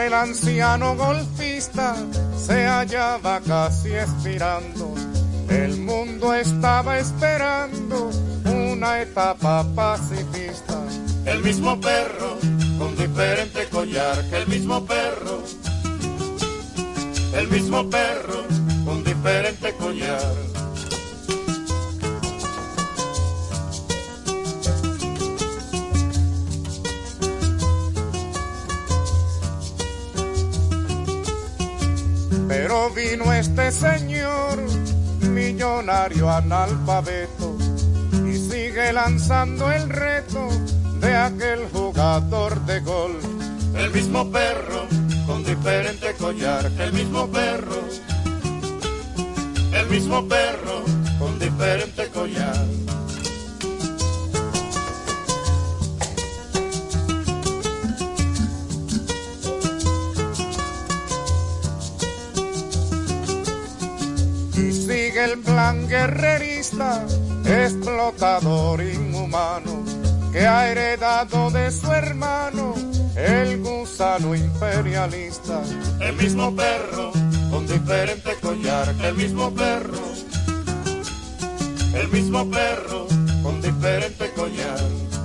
el anciano golfista se hallaba casi expirando. El mundo estaba esperando una etapa pacifista. El mismo perro con diferente collar que el mismo perro. El mismo perro con diferente collar. Pero vino este señor, millonario analfabeto, y sigue lanzando el reto de aquel jugador de golf. El mismo perro con diferente collar que el mismo perro. El mismo perro con diferente collar. Y sigue el plan guerrerista, explotador inhumano, que ha heredado de su hermano el gusano imperialista. El mismo perro con diferente collar que el mismo perro. El mismo perro con diferente collar.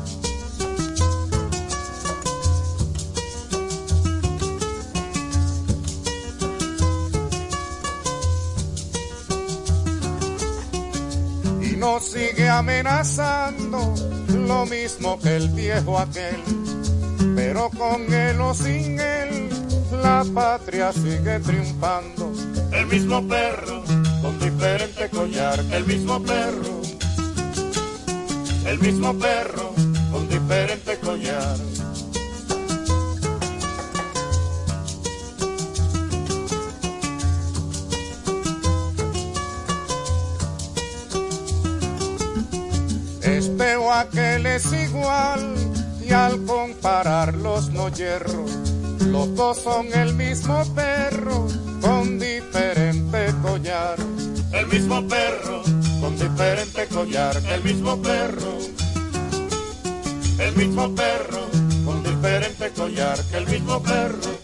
Y nos sigue amenazando lo mismo que el viejo aquel. Pero con él o sin él, la patria sigue triunfando. El mismo perro con diferente collar que el mismo perro. El mismo perro con diferente collar. Este o aquel es igual, y al compararlos no hierro. Los dos son el mismo perro con diferente collar. El mismo perro con diferente collar que el mismo perro. El mismo perro con diferente collar que el mismo perro.